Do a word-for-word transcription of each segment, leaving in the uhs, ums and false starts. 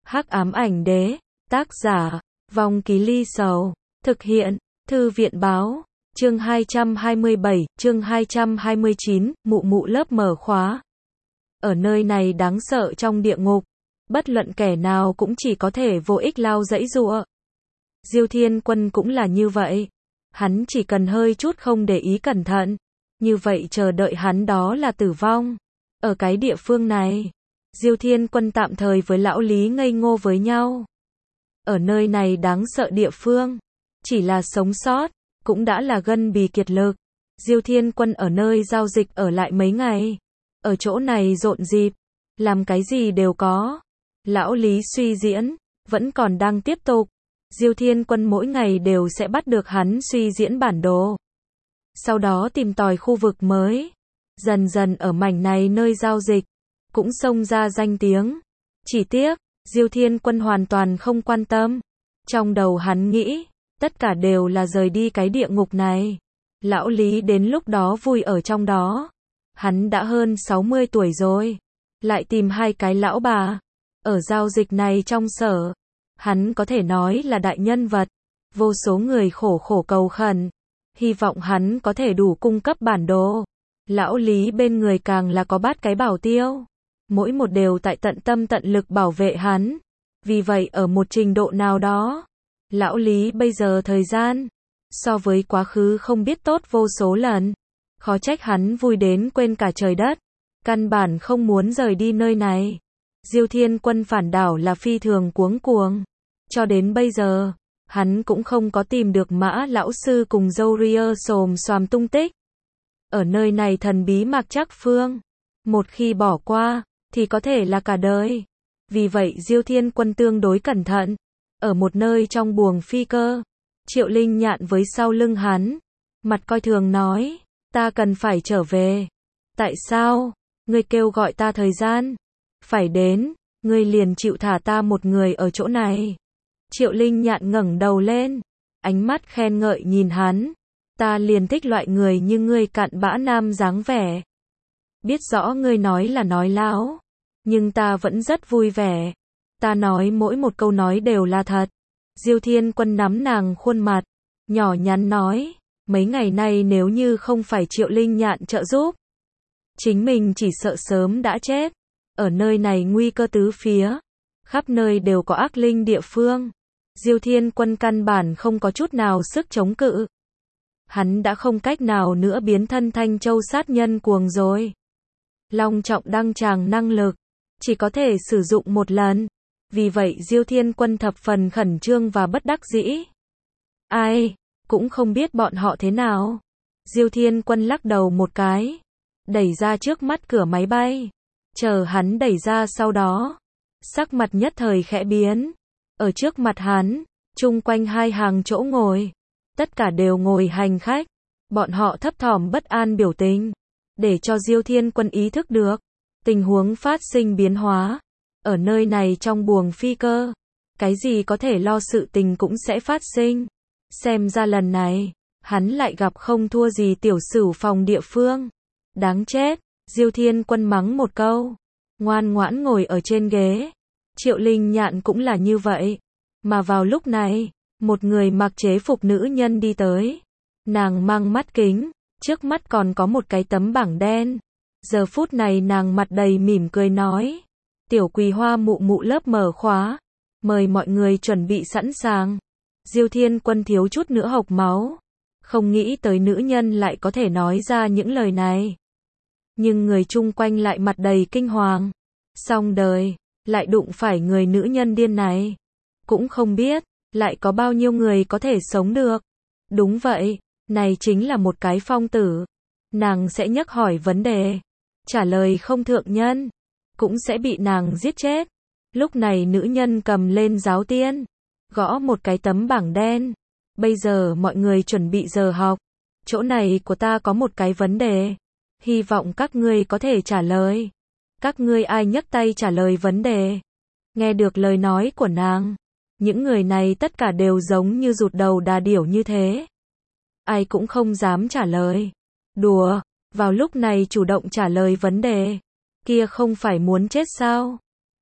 Hắc ám ảnh đế, tác giả, Vong Ký Ly Sầu, thực hiện, Thư viện báo, chương hai trăm hai mươi bảy, chương hai trăm hai mươi chín, mụ mụ lớp mở khóa. Ở nơi này đáng sợ trong địa ngục, bất luận kẻ nào cũng chỉ có thể vô ích lao dãy giụa. Diêu Thiên Quân cũng là như vậy. Hắn chỉ cần hơi chút không để ý cẩn thận, như vậy chờ đợi hắn đó là tử vong. Ở cái địa phương này, Diêu Thiên Quân tạm thời với lão Lý ngây ngô với nhau. Ở nơi này đáng sợ địa phương, chỉ là sống sót, cũng đã là gân bì kiệt lực. Diêu Thiên Quân ở nơi giao dịch ở lại mấy ngày. Ở chỗ này rộn rịp, làm cái gì đều có. Lão Lý suy diễn, vẫn còn đang tiếp tục. Diêu Thiên Quân mỗi ngày đều sẽ bắt được hắn suy diễn bản đồ. Sau đó tìm tòi khu vực mới. Dần dần ở mảnh này nơi giao dịch, cũng xông ra danh tiếng. Chỉ tiếc, Diêu Thiên Quân hoàn toàn không quan tâm. Trong đầu hắn nghĩ, tất cả đều là rời đi cái địa ngục này. Lão Lý đến lúc đó vui ở trong đó. Hắn đã hơn sáu mươi tuổi rồi. Lại tìm hai cái lão bà. Ở giao dịch này trong sở, hắn có thể nói là đại nhân vật. Vô số người khổ khổ cầu khẩn. Hy vọng hắn có thể đủ cung cấp bản đồ. Lão Lý bên người càng là có bát cái bảo tiêu. Mỗi một đều tại tận tâm tận lực bảo vệ hắn. Vì vậy ở một trình độ nào đó, lão Lý bây giờ thời gian, so với quá khứ không biết tốt vô số lần. Khó trách hắn vui đến quên cả trời đất. Căn bản không muốn rời đi nơi này. Diêu Thiên Quân phản đảo là phi thường cuống cuồng. Cho đến bây giờ, hắn cũng không có tìm được Mã lão sư cùng dâu ria xồm xoàm tung tích. Ở nơi này thần bí Mạc Trác Phương, một khi bỏ qua, thì có thể là cả đời. Vì vậy Diêu Thiên Quân tương đối cẩn thận. Ở một nơi trong buồng phi cơ, Triệu Linh Nhạn với sau lưng hắn, mặt coi thường nói, ta cần phải trở về. Tại sao? Ngươi kêu gọi ta thời gian phải đến, ngươi liền chịu thả ta một người ở chỗ này. Triệu Linh Nhạn ngẩng đầu lên, ánh mắt khen ngợi nhìn hắn. Ta liền thích loại người như ngươi cặn bã nam dáng vẻ. Biết rõ ngươi nói là nói láo, nhưng ta vẫn rất vui vẻ. Ta nói mỗi một câu nói đều là thật. Diêu Thiên Quân nắm nàng khuôn mặt, nhỏ nhắn nói, mấy ngày nay nếu như không phải Triệu Linh Nhạn trợ giúp, chính mình chỉ sợ sớm đã chết. Ở nơi này nguy cơ tứ phía, khắp nơi đều có ác linh địa phương. Diêu Thiên Quân căn bản không có chút nào sức chống cự. Hắn đã không cách nào nữa biến thân Thanh Châu sát nhân cuồng rồi. Long trọng đăng tràng năng lực, chỉ có thể sử dụng một lần. Vì vậy Diêu Thiên Quân thập phần khẩn trương và bất đắc dĩ. Ai, cũng không biết bọn họ thế nào. Diêu Thiên Quân lắc đầu một cái, đẩy ra trước mắt cửa máy bay. Chờ hắn đẩy ra sau đó, sắc mặt nhất thời khẽ biến. Ở trước mặt hắn, chung quanh hai hàng chỗ ngồi, tất cả đều ngồi hành khách. Bọn họ thấp thỏm bất an biểu tình, để cho Diêu Thiên Quân ý thức được tình huống phát sinh biến hóa. Ở nơi này trong buồng phi cơ, cái gì có thể lo sự tình cũng sẽ phát sinh. Xem ra lần này, hắn lại gặp không thua gì tiểu sửu phòng địa phương. Đáng chết, Diêu Thiên Quân mắng một câu, ngoan ngoãn ngồi ở trên ghế. Triệu Linh Nhạn cũng là như vậy. Mà vào lúc này, một người mặc chế phục nữ nhân đi tới. Nàng mang mắt kính, trước mắt còn có một cái tấm bảng đen. Giờ phút này nàng mặt đầy mỉm cười nói, tiểu Quỳ Hoa mụ mụ lớp mở khóa, mời mọi người chuẩn bị sẵn sàng. Diêu Thiên Quân thiếu chút nữa hộc máu, không nghĩ tới nữ nhân lại có thể nói ra những lời này. Nhưng người chung quanh lại mặt đầy kinh hoàng. Xong đời, lại đụng phải người nữ nhân điên này. Cũng không biết, lại có bao nhiêu người có thể sống được. Đúng vậy, này chính là một cái phong tử. Nàng sẽ nhắc hỏi vấn đề, trả lời không thượng nhân, cũng sẽ bị nàng giết chết. Lúc này nữ nhân cầm lên giáo tiên, gõ một cái tấm bảng đen. Bây giờ mọi người chuẩn bị giờ học. Chỗ này của ta có một cái vấn đề, hy vọng các ngươi có thể trả lời. Các ngươi ai nhấc tay trả lời vấn đề? Nghe được lời nói của nàng, những người này tất cả đều giống như rụt đầu đà điểu như thế. Ai cũng không dám trả lời. Đùa, vào lúc này chủ động trả lời vấn đề, kia không phải muốn chết sao?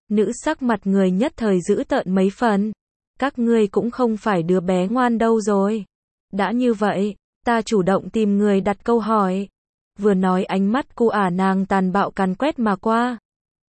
Nữ sắc mặt người nhất thời giữ tợn mấy phần. Các ngươi cũng không phải đứa bé ngoan đâu rồi. Đã như vậy, ta chủ động tìm người đặt câu hỏi. Vừa nói ánh mắt cu ả nàng tàn bạo càn quét mà qua.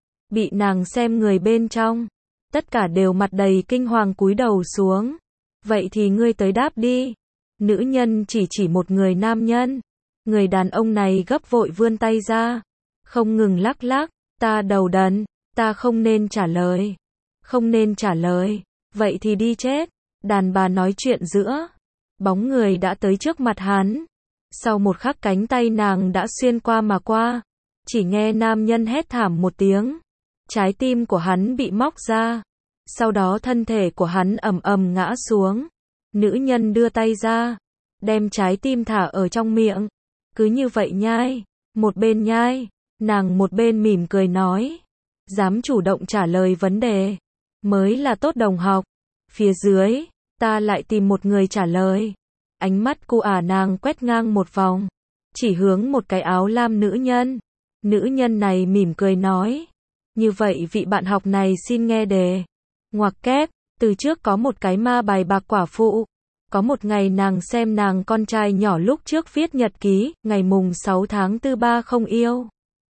Bị nàng xem người bên trong. Tất cả đều mặt đầy kinh hoàng cúi đầu xuống. Vậy thì ngươi tới đáp đi. Nữ nhân chỉ chỉ một người nam nhân. Người đàn ông này gấp vội vươn tay ra. Không ngừng lắc lắc. Ta đầu đần. Ta không nên trả lời. Không nên trả lời. Vậy thì đi chết. Đàn bà nói chuyện giữa. Bóng người đã tới trước mặt hắn. Sau một khắc cánh tay nàng đã xuyên qua mà qua. Chỉ nghe nam nhân hét thảm một tiếng. Trái tim của hắn bị móc ra. Sau đó thân thể của hắn ầm ầm ngã xuống. Nữ nhân đưa tay ra. Đem trái tim thả ở trong miệng. Cứ như vậy nhai. Một bên nhai. Nàng một bên mỉm cười nói. Dám chủ động trả lời vấn đề. Mới là tốt đồng học. Phía dưới. Ta lại tìm một người trả lời. Ánh mắt cu ả nàng quét ngang một vòng. Chỉ hướng một cái áo lam nữ nhân. Nữ nhân này mỉm cười nói. Như vậy vị bạn học này xin nghe đề. Ngoặc kép. Từ trước có một cái ma bài bạc quả phụ. Có một ngày nàng xem nàng con trai nhỏ lúc trước viết nhật ký. Ngày mùng sáu tháng tư ba không yêu.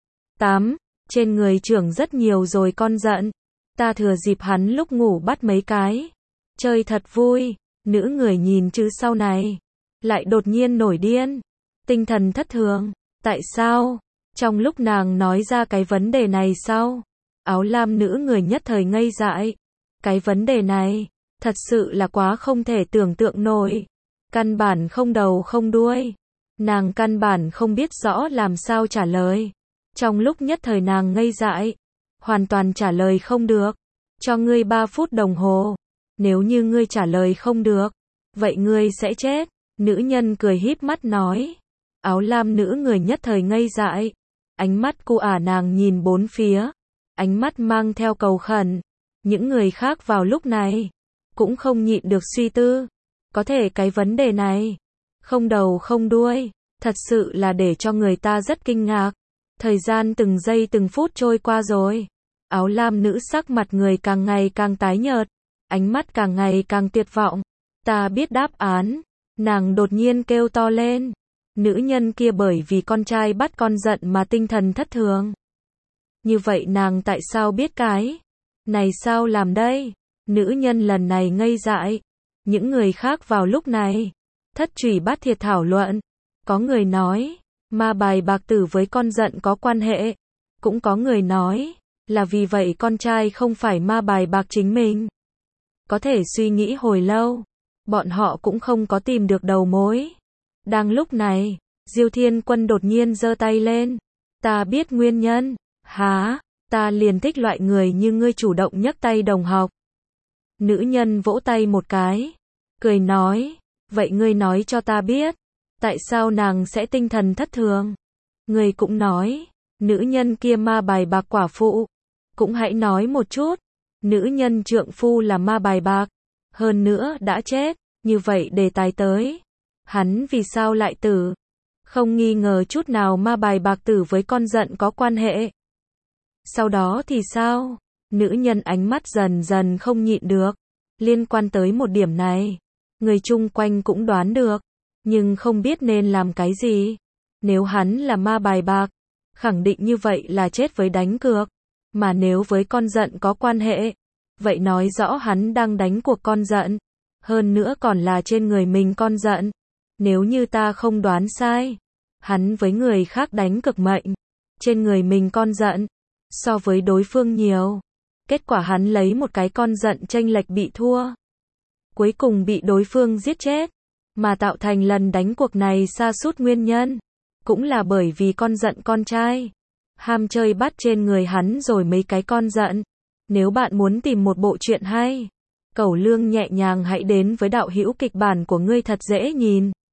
tám. Trên người trưởng rất nhiều rồi con giận. Ta thừa dịp hắn lúc ngủ bắt mấy cái. Chơi thật vui. Nữ người nhìn chữ sau này. Lại đột nhiên nổi điên. Tinh thần thất thường. Tại sao? Trong lúc nàng nói ra cái vấn đề này sau. Áo lam nữ người nhất thời ngây dại. Cái vấn đề này. Thật sự là quá không thể tưởng tượng nổi. Căn bản không đầu không đuôi. Nàng căn bản không biết rõ làm sao trả lời. Trong lúc nhất thời nàng ngây dại. Hoàn toàn trả lời không được. Cho ngươi ba phút đồng hồ. Nếu như ngươi trả lời không được. Vậy ngươi sẽ chết. Nữ nhân cười híp mắt nói. Áo lam nữ người nhất thời ngây dại. Ánh mắt cu ả nàng nhìn bốn phía. Ánh mắt mang theo cầu khẩn. Những người khác vào lúc này. Cũng không nhịn được suy tư. Có thể cái vấn đề này. Không đầu không đuôi. Thật sự là để cho người ta rất kinh ngạc. Thời gian từng giây từng phút trôi qua rồi. Áo lam nữ sắc mặt người càng ngày càng tái nhợt. Ánh mắt càng ngày càng tuyệt vọng. Ta biết đáp án. Nàng đột nhiên kêu to lên. Nữ nhân kia bởi vì con trai bắt con giận mà tinh thần thất thường. Như vậy nàng tại sao biết cái này sao làm đây? Nữ nhân lần này ngây dại. Những người khác vào lúc này. Thất trùy bát thiệt thảo luận. Có người nói. Ma bài bạc tử với con giận có quan hệ. Cũng có người nói. Là vì vậy con trai không phải ma bài bạc chính mình. Có thể suy nghĩ hồi lâu. Bọn họ cũng không có tìm được đầu mối. Đang lúc này. Diêu Thiên Quân đột nhiên giơ tay lên. Ta biết nguyên nhân. Hả? Ta liền thích loại người như ngươi chủ động nhấc tay đồng học. Nữ nhân vỗ tay một cái. Cười nói. Vậy ngươi nói cho ta biết. Tại sao nàng sẽ tinh thần thất thường? Ngươi cũng nói. Nữ nhân kia ma bài bạc quả phụ. Cũng hãy nói một chút. Nữ nhân trượng phu là ma bài bạc. Hơn nữa đã chết. Như vậy đề tài tới. Hắn vì sao lại tử? Không nghi ngờ chút nào ma bài bạc tử với con giận có quan hệ. Sau đó thì sao? Nữ nhân ánh mắt dần dần không nhịn được. Liên quan tới một điểm này. Người chung quanh cũng đoán được. Nhưng không biết nên làm cái gì. Nếu hắn là ma bài bạc. Khẳng định như vậy là chết với đánh cược. Mà nếu với con giận có quan hệ. Vậy nói rõ hắn đang đánh cuộc con giận. Hơn nữa còn là trên người mình con giận. Nếu như ta không đoán sai. Hắn với người khác đánh cực mệnh. Trên người mình con giận. So với đối phương nhiều. Kết quả hắn lấy một cái con giận chênh lệch bị thua. Cuối cùng bị đối phương giết chết. Mà tạo thành lần đánh cuộc này sa sút nguyên nhân. Cũng là bởi vì con giận con trai. Ham chơi bắt trên người hắn rồi mấy cái con giận. Nếu bạn muốn tìm một bộ truyện hay. Cẩu lương nhẹ nhàng hãy đến với đạo hữu kịch bản của ngươi thật dễ nhìn.